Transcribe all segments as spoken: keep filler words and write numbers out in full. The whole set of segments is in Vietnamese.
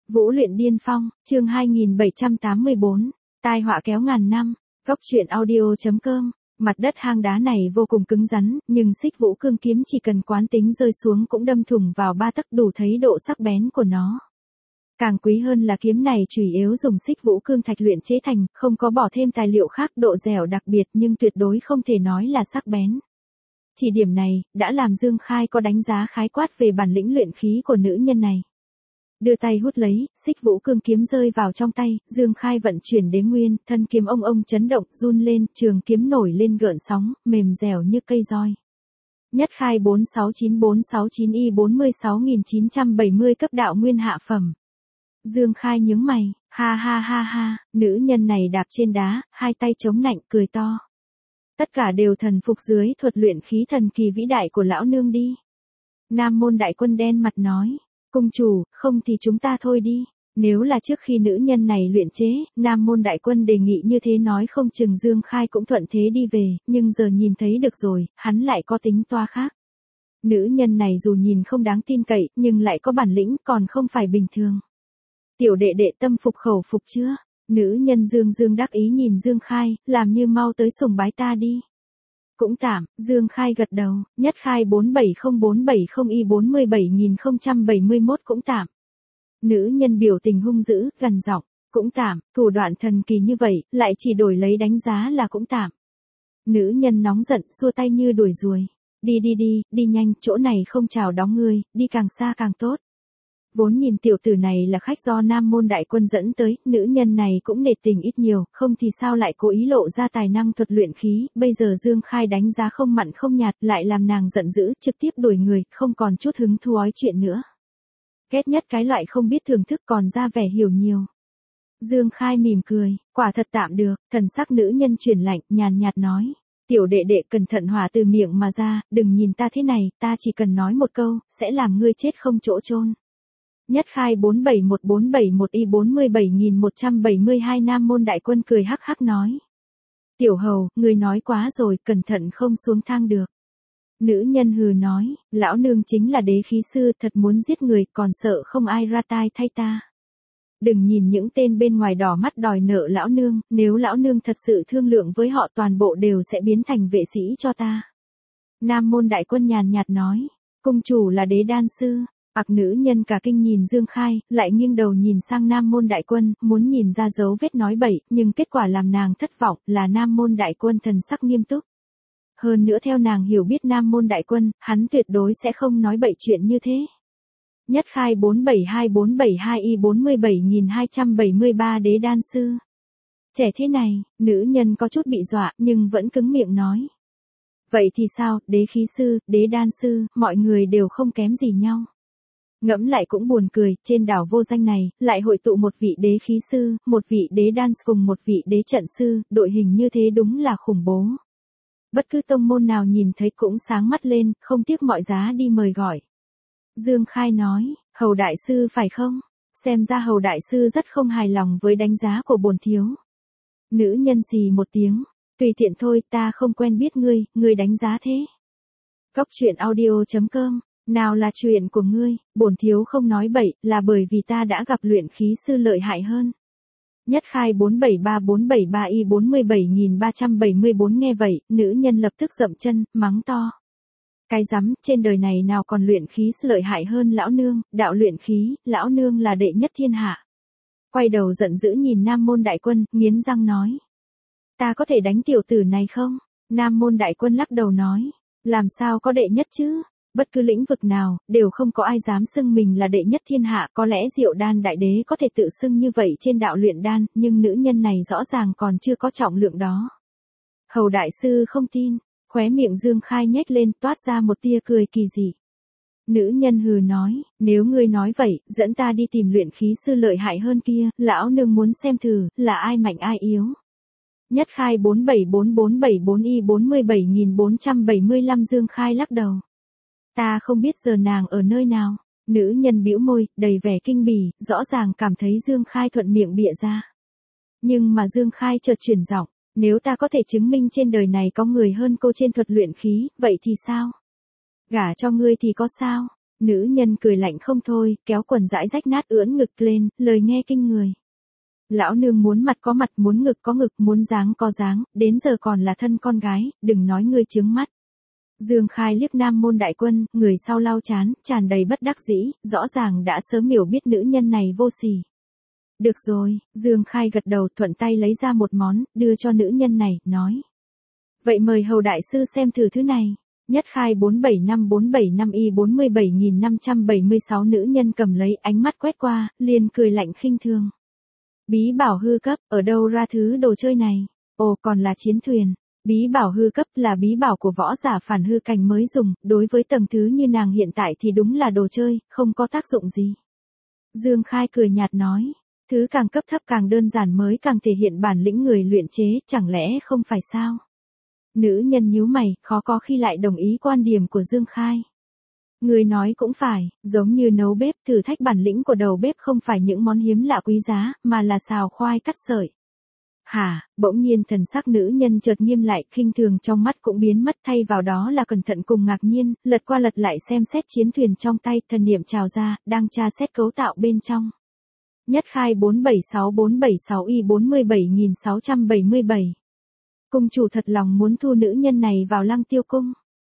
Vũ luyện điên phong, chương hai nghìn bảy trăm tám mươi bốn, tai họa kéo ngàn năm, góc truyện audio.com. Mặt đất hang đá này vô cùng cứng rắn, nhưng xích vũ cương kiếm chỉ cần quán tính rơi xuống cũng đâm thủng vào ba tấc, đủ thấy độ sắc bén của nó. Càng quý hơn là kiếm này chủ yếu dùng xích vũ cương thạch luyện chế thành, không có bỏ thêm tài liệu khác, độ dẻo đặc biệt nhưng tuyệt đối không thể nói là sắc bén. Chỉ điểm này, đã làm Dương Khai có đánh giá khái quát về bản lĩnh luyện khí của nữ nhân này. Đưa tay hút lấy, xích vũ cương kiếm rơi vào trong tay, Dương Khai vận chuyển đế nguyên, thân kiếm ông ông chấn động, run lên, trường kiếm nổi lên gợn sóng, mềm dẻo như cây roi. Nhất Khai bốn sáu chín bốn sáu chín y bốn sáu nghìn chín trăm bảy mươi cấp đạo nguyên hạ phẩm. Dương Khai nhướng mày, ha ha ha ha, nữ nhân này đạp trên đá, hai tay chống nạnh, cười to. Tất cả đều thần phục dưới thuật luyện khí thần kỳ vĩ đại của lão nương đi. Nam môn đại quân đen mặt nói. Cung chủ, không thì chúng ta thôi đi. Nếu là trước khi nữ nhân này luyện chế, Nam môn đại quân đề nghị như thế nói không chừng Dương Khai cũng thuận thế đi về, nhưng giờ nhìn thấy được rồi, hắn lại có tính toa khác. Nữ nhân này dù nhìn không đáng tin cậy, nhưng lại có bản lĩnh, còn không phải bình thường. Tiểu đệ đệ tâm phục khẩu phục chưa? Nữ nhân Dương Dương đắc ý nhìn Dương Khai, làm như mau tới sùng bái ta đi. Cũng tạm, Dương Khai gật đầu, Nhất Khai bốn bảy không bốn bảy không y bốn bảy nghìn không trăm bảy mươi mốt cũng tạm. Nữ nhân biểu tình hung dữ, gần giọng, cũng tạm, thủ đoạn thần kỳ như vậy, lại chỉ đổi lấy đánh giá là cũng tạm. Nữ nhân nóng giận, xua tay như đuổi ruồi. Đi đi đi, đi nhanh, chỗ này không chào đón ngươi, đi càng xa càng tốt. Vốn nhìn tiểu tử này là khách do Nam môn đại quân dẫn tới, nữ nhân này cũng nể tình ít nhiều, không thì sao lại cố ý lộ ra tài năng thuật luyện khí, bây giờ Dương Khai đánh giá không mặn không nhạt, lại làm nàng giận dữ, trực tiếp đuổi người, không còn chút hứng thú ói chuyện nữa. Ghét nhất cái loại không biết thưởng thức còn ra vẻ hiểu nhiều. Dương Khai mỉm cười, quả thật tạm được, thần sắc nữ nhân chuyển lạnh, nhàn nhạt nói. Tiểu đệ đệ cẩn thận hỏa từ miệng mà ra, đừng nhìn ta thế này, ta chỉ cần nói một câu, sẽ làm ngươi chết không chỗ chôn. Nhất Khai bốn bảy một bốn bảy một y bốn bảy nghìn một trăm bảy mươi hai Nam môn đại quân cười hắc hắc nói. Tiểu hầu, người nói quá rồi, cẩn thận không xuống thang được. Nữ nhân hừ nói, lão nương chính là đế khí sư, thật muốn giết người, còn sợ không ai ra tai thay ta. Đừng nhìn những tên bên ngoài đỏ mắt đòi nợ lão nương, nếu lão nương thật sự thương lượng với họ toàn bộ đều sẽ biến thành vệ sĩ cho ta. Nam môn đại quân nhàn nhạt nói, cung chủ là đế đan sư. Ặc nữ nhân cả kinh nhìn Dương Khai, lại nghiêng đầu nhìn sang Nam môn đại quân, muốn nhìn ra dấu vết nói bậy, nhưng kết quả làm nàng thất vọng, là Nam môn đại quân thần sắc nghiêm túc. Hơn nữa theo nàng hiểu biết Nam môn đại quân, hắn tuyệt đối sẽ không nói bậy chuyện như thế. Nhất Khai bốn bảy hai bốn bảy hai y bốn bảy nghìn hai trăm bảy mươi ba đế đan sư. Trẻ thế này, nữ nhân có chút bị dọa, nhưng vẫn cứng miệng nói. Vậy thì sao, đế khí sư, đế đan sư, mọi người đều không kém gì nhau. Ngẫm lại cũng buồn cười, trên đảo vô danh này, lại hội tụ một vị đế khí sư, một vị đế đan cùng một vị đế trận sư, đội hình như thế đúng là khủng bố. Bất cứ tông môn nào nhìn thấy cũng sáng mắt lên, không tiếc mọi giá đi mời gọi. Dương Khai nói, Hầu đại sư phải không? Xem ra Hầu đại sư rất không hài lòng với đánh giá của bổn thiếu. Nữ nhân xì một tiếng, tùy tiện thôi, ta không quen biết ngươi, ngươi đánh giá thế. Góc truyện audio.com. Nào là chuyện của ngươi, bổn thiếu không nói bậy, là bởi vì ta đã gặp luyện khí sư lợi hại hơn. Nhất Khai bốn bảy ba bốn bảy ba y bốn bảy nghìn ba trăm bảy mươi bốn nghe vậy, nữ nhân lập tức dậm chân, mắng to. Cái rắm, trên đời này nào còn luyện khí sư lợi hại hơn lão nương, đạo luyện khí, lão nương là đệ nhất thiên hạ. Quay đầu giận dữ nhìn Nam môn đại quân, nghiến răng nói. Ta có thể đánh tiểu tử này không? Nam môn đại quân lắc đầu nói. Làm sao có đệ nhất chứ? Bất cứ lĩnh vực nào, đều không có ai dám xưng mình là đệ nhất thiên hạ, có lẽ Diệu Đan đại đế có thể tự xưng như vậy trên đạo luyện đan, nhưng nữ nhân này rõ ràng còn chưa có trọng lượng đó. Hầu đại sư không tin, khóe miệng Dương Khai nhếch lên, toát ra một tia cười kỳ dị. Nữ nhân hừ nói, nếu ngươi nói vậy, dẫn ta đi tìm luyện khí sư lợi hại hơn kia, lão nương muốn xem thử, là ai mạnh ai yếu. Nhất Khai bốn bảy bốn bốn bảy bốn y bốn bảy nghìn bốn trăm bảy mươi lăm Dương Khai lắc đầu. Ta không biết giờ nàng ở nơi nào. Nữ nhân bĩu môi, đầy vẻ kinh bỉ, rõ ràng cảm thấy Dương Khai thuận miệng bịa ra. Nhưng mà Dương Khai chợt chuyển giọng, nếu ta có thể chứng minh trên đời này có người hơn cô trên thuật luyện khí, vậy thì sao? Gả cho ngươi thì có sao? Nữ nhân cười lạnh không thôi, kéo quần dãi rách nát ưỡn ngực lên, lời nghe kinh người. Lão nương muốn mặt có mặt, muốn ngực có ngực, muốn dáng có dáng, đến giờ còn là thân con gái, đừng nói ngươi chướng mắt. Dương Khai liếc Nam Môn Đại Quân, người sau lau chán, tràn đầy bất đắc dĩ, rõ ràng đã sớm hiểu biết nữ nhân này vô sỉ. Được rồi, Dương Khai gật đầu, thuận tay lấy ra một món, đưa cho nữ nhân này, nói. Vậy mời hầu đại sư xem thử thứ này. Nhất Khai bốn bảy năm bốn bảy năm y bốn mươi bảy nghìn năm trăm bảy mươi sáu nữ nhân cầm lấy, ánh mắt quét qua, liền cười lạnh khinh thường. Bí bảo hư cấp, ở đâu ra thứ đồ chơi này? Ồ, còn là chiến thuyền. Bí bảo hư cấp là bí bảo của võ giả phản hư cảnh mới dùng, đối với tầng thứ như nàng hiện tại thì đúng là đồ chơi, không có tác dụng gì. Dương Khai cười nhạt nói, thứ càng cấp thấp càng đơn giản mới càng thể hiện bản lĩnh người luyện chế, chẳng lẽ không phải sao? Nữ nhân nhíu mày, khó có khi lại đồng ý quan điểm của Dương Khai. Người nói cũng phải, giống như nấu bếp, thử thách bản lĩnh của đầu bếp không phải những món hiếm lạ quý giá, mà là xào khoai cắt sợi. Hả, bỗng nhiên thần sắc nữ nhân chợt nghiêm lại, khinh thường trong mắt cũng biến mất, thay vào đó là cẩn thận cùng ngạc nhiên, lật qua lật lại xem xét chiến thuyền trong tay, thần niệm trào ra, đang tra xét cấu tạo bên trong. Nhất Khai bốn bảy sáu bốn bảy sáu y bốn mươi bảy nghìn sáu trăm bảy mươi bảy. Cung chủ thật lòng muốn thu nữ nhân này vào Lăng Tiêu cung.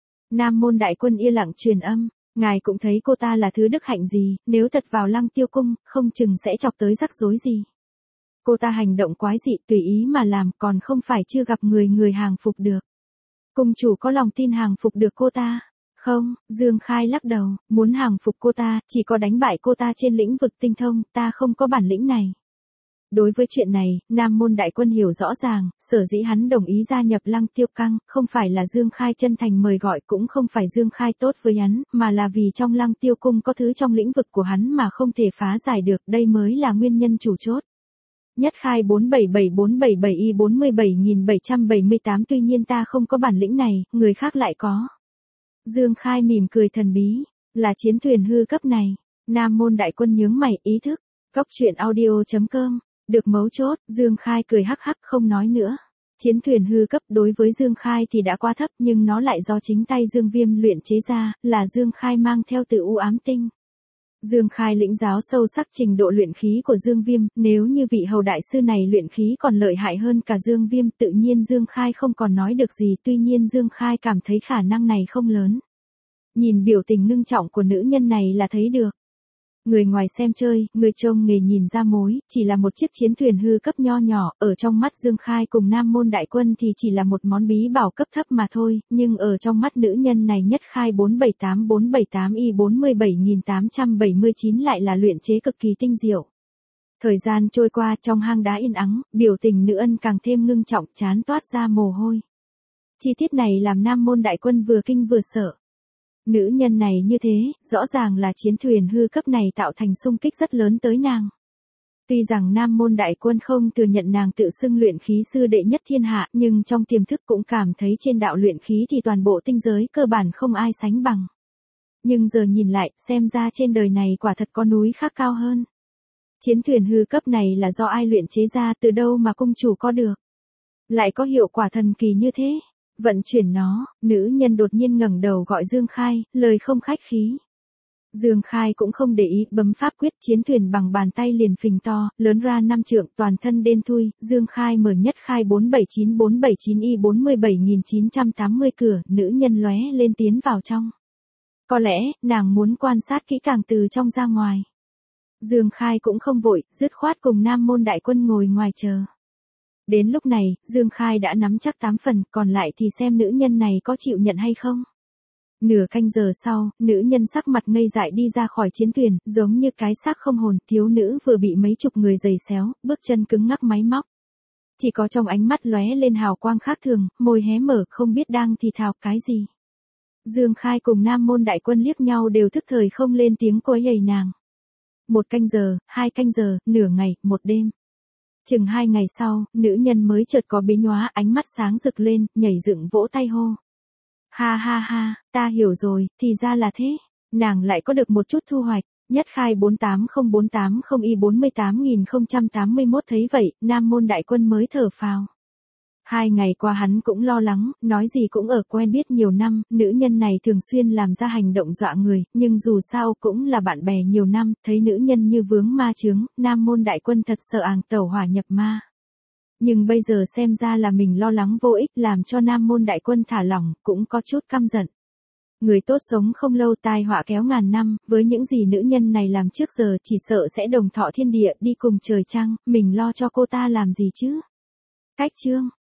Nam Môn Đại Quân yên lặng truyền âm, ngài cũng thấy cô ta là thứ đức hạnh gì, nếu thật vào Lăng Tiêu cung, không chừng sẽ chọc tới rắc rối gì. Cô ta hành động quái dị, tùy ý mà làm, còn không phải chưa gặp người người hàng phục được. Cung chủ có lòng tin hàng phục được cô ta? Không, Dương Khai lắc đầu, muốn hàng phục cô ta, chỉ có đánh bại cô ta trên lĩnh vực tinh thông, ta không có bản lĩnh này. Đối với chuyện này, Nam Môn Đại Quân hiểu rõ ràng, sở dĩ hắn đồng ý gia nhập Lăng Tiêu Căng, không phải là Dương Khai chân thành mời gọi, cũng không phải Dương Khai tốt với hắn, mà là vì trong Lăng Tiêu cung có thứ trong lĩnh vực của hắn mà không thể phá giải được, đây mới là nguyên nhân chủ chốt. Nhất Khai bốn bảy bảy bốn bảy bảy y bốn mươi bảy nghìn bảy trăm bảy mươi tám, tuy nhiên ta không có bản lĩnh này, người khác lại có. Dương Khai mỉm cười thần bí, là chiến thuyền hư cấp này. Nam Môn Đại Quân nhướng mày, ý thức. Góc truyện audio chấm com. Được mấu chốt, Dương Khai cười hắc hắc không nói nữa. Chiến thuyền hư cấp đối với Dương Khai thì đã quá thấp, nhưng nó lại do chính tay Dương Viêm luyện chế ra, là Dương Khai mang theo từ u ám tinh. Dương Khai lĩnh giáo sâu sắc trình độ luyện khí của Dương Viêm, nếu như vị hầu đại sư này luyện khí còn lợi hại hơn cả Dương Viêm, tự nhiên Dương Khai không còn nói được gì, tuy nhiên Dương Khai cảm thấy khả năng này không lớn. Nhìn biểu tình ngưng trọng của nữ nhân này là thấy được. Người ngoài xem chơi, người trông nghề nhìn ra mối, chỉ là một chiếc chiến thuyền hư cấp nho nhỏ, ở trong mắt Dương Khai cùng Nam Môn Đại Quân thì chỉ là một món bí bảo cấp thấp mà thôi, nhưng ở trong mắt nữ nhân này Nhất Khai bốn bảy tám bốn bảy tám y bốn mươi bảy nghìn tám trăm bảy mươi chín lại là luyện chế cực kỳ tinh diệu. Thời gian trôi qua trong hang đá yên ắng, biểu tình nữ ân càng thêm ngưng trọng, chán toát ra mồ hôi. Chi tiết này làm Nam Môn Đại Quân vừa kinh vừa sợ. Nữ nhân này như thế, rõ ràng là chiến thuyền hư cấp này tạo thành xung kích rất lớn tới nàng. Tuy rằng Nam Môn Đại Quân không thừa nhận nàng tự xưng luyện khí sư đệ nhất thiên hạ, nhưng trong tiềm thức cũng cảm thấy trên đạo luyện khí thì toàn bộ tinh giới cơ bản không ai sánh bằng. Nhưng giờ nhìn lại, xem ra trên đời này quả thật có núi khác cao hơn. Chiến thuyền hư cấp này là do ai luyện chế ra, từ đâu mà cung chủ có được? Lại có hiệu quả thần kỳ như thế? Vận chuyển nó, nữ nhân đột nhiên ngẩng đầu gọi Dương Khai, lời không khách khí. Dương Khai cũng không để ý, bấm pháp quyết, chiến thuyền bằng bàn tay liền phình to, lớn ra năm trượng, toàn thân đen thui. Dương Khai mở Nhất Khai bốn bảy chín bốn bảy chín y bốn mươi bảy nghìn chín trăm tám mươi cửa, nữ nhân lóe lên tiến vào trong. Có lẽ, nàng muốn quan sát kỹ càng từ trong ra ngoài. Dương Khai cũng không vội, dứt khoát cùng Nam Môn Đại Quân ngồi ngoài chờ. Đến lúc này, Dương Khai đã nắm chắc tám phần, còn lại thì xem nữ nhân này có chịu nhận hay không. Nửa canh giờ sau, nữ nhân sắc mặt ngây dại đi ra khỏi chiến thuyền, giống như cái xác không hồn, thiếu nữ vừa bị mấy chục người giày xéo, bước chân cứng ngắc máy móc. Chỉ có trong ánh mắt lóe lên hào quang khác thường, môi hé mở, không biết đang thì thào cái gì. Dương Khai cùng Nam Môn Đại Quân liếc nhau đều thức thời không lên tiếng quấy rầy nàng. Một canh giờ, hai canh giờ, nửa ngày, một đêm. Chừng hai ngày sau, nữ nhân mới chợt có biến hóa, ánh mắt sáng rực lên, nhảy dựng vỗ tay hô. Ha ha ha, ta hiểu rồi, thì ra là thế. Nàng lại có được một chút thu hoạch. Nhất Khai bốn tám không bốn tám không y bốn mươi tám nghìn không trăm tám mươi mốt thấy vậy, Nam Môn Đại Quân mới thở phào. Hai ngày qua hắn cũng lo lắng, nói gì cũng ở quen biết nhiều năm, nữ nhân này thường xuyên làm ra hành động dọa người, nhưng dù sao cũng là bạn bè nhiều năm, thấy nữ nhân như vướng ma chướng, Nam môn đại quân thật sợ àng tẩu hỏa nhập ma. Nhưng bây giờ xem ra là mình lo lắng vô ích, làm cho Nam môn đại quân thả lỏng, cũng có chút căm giận. Người tốt sống không lâu, tai họa kéo ngàn năm, với những gì nữ nhân này làm trước giờ chỉ sợ sẽ đồng thọ thiên địa, đi cùng trời trăng, mình lo cho cô ta làm gì chứ? Cách chương